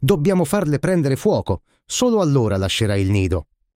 Dobbiamo farle prendere fuoco, solo allora lascerà il nido.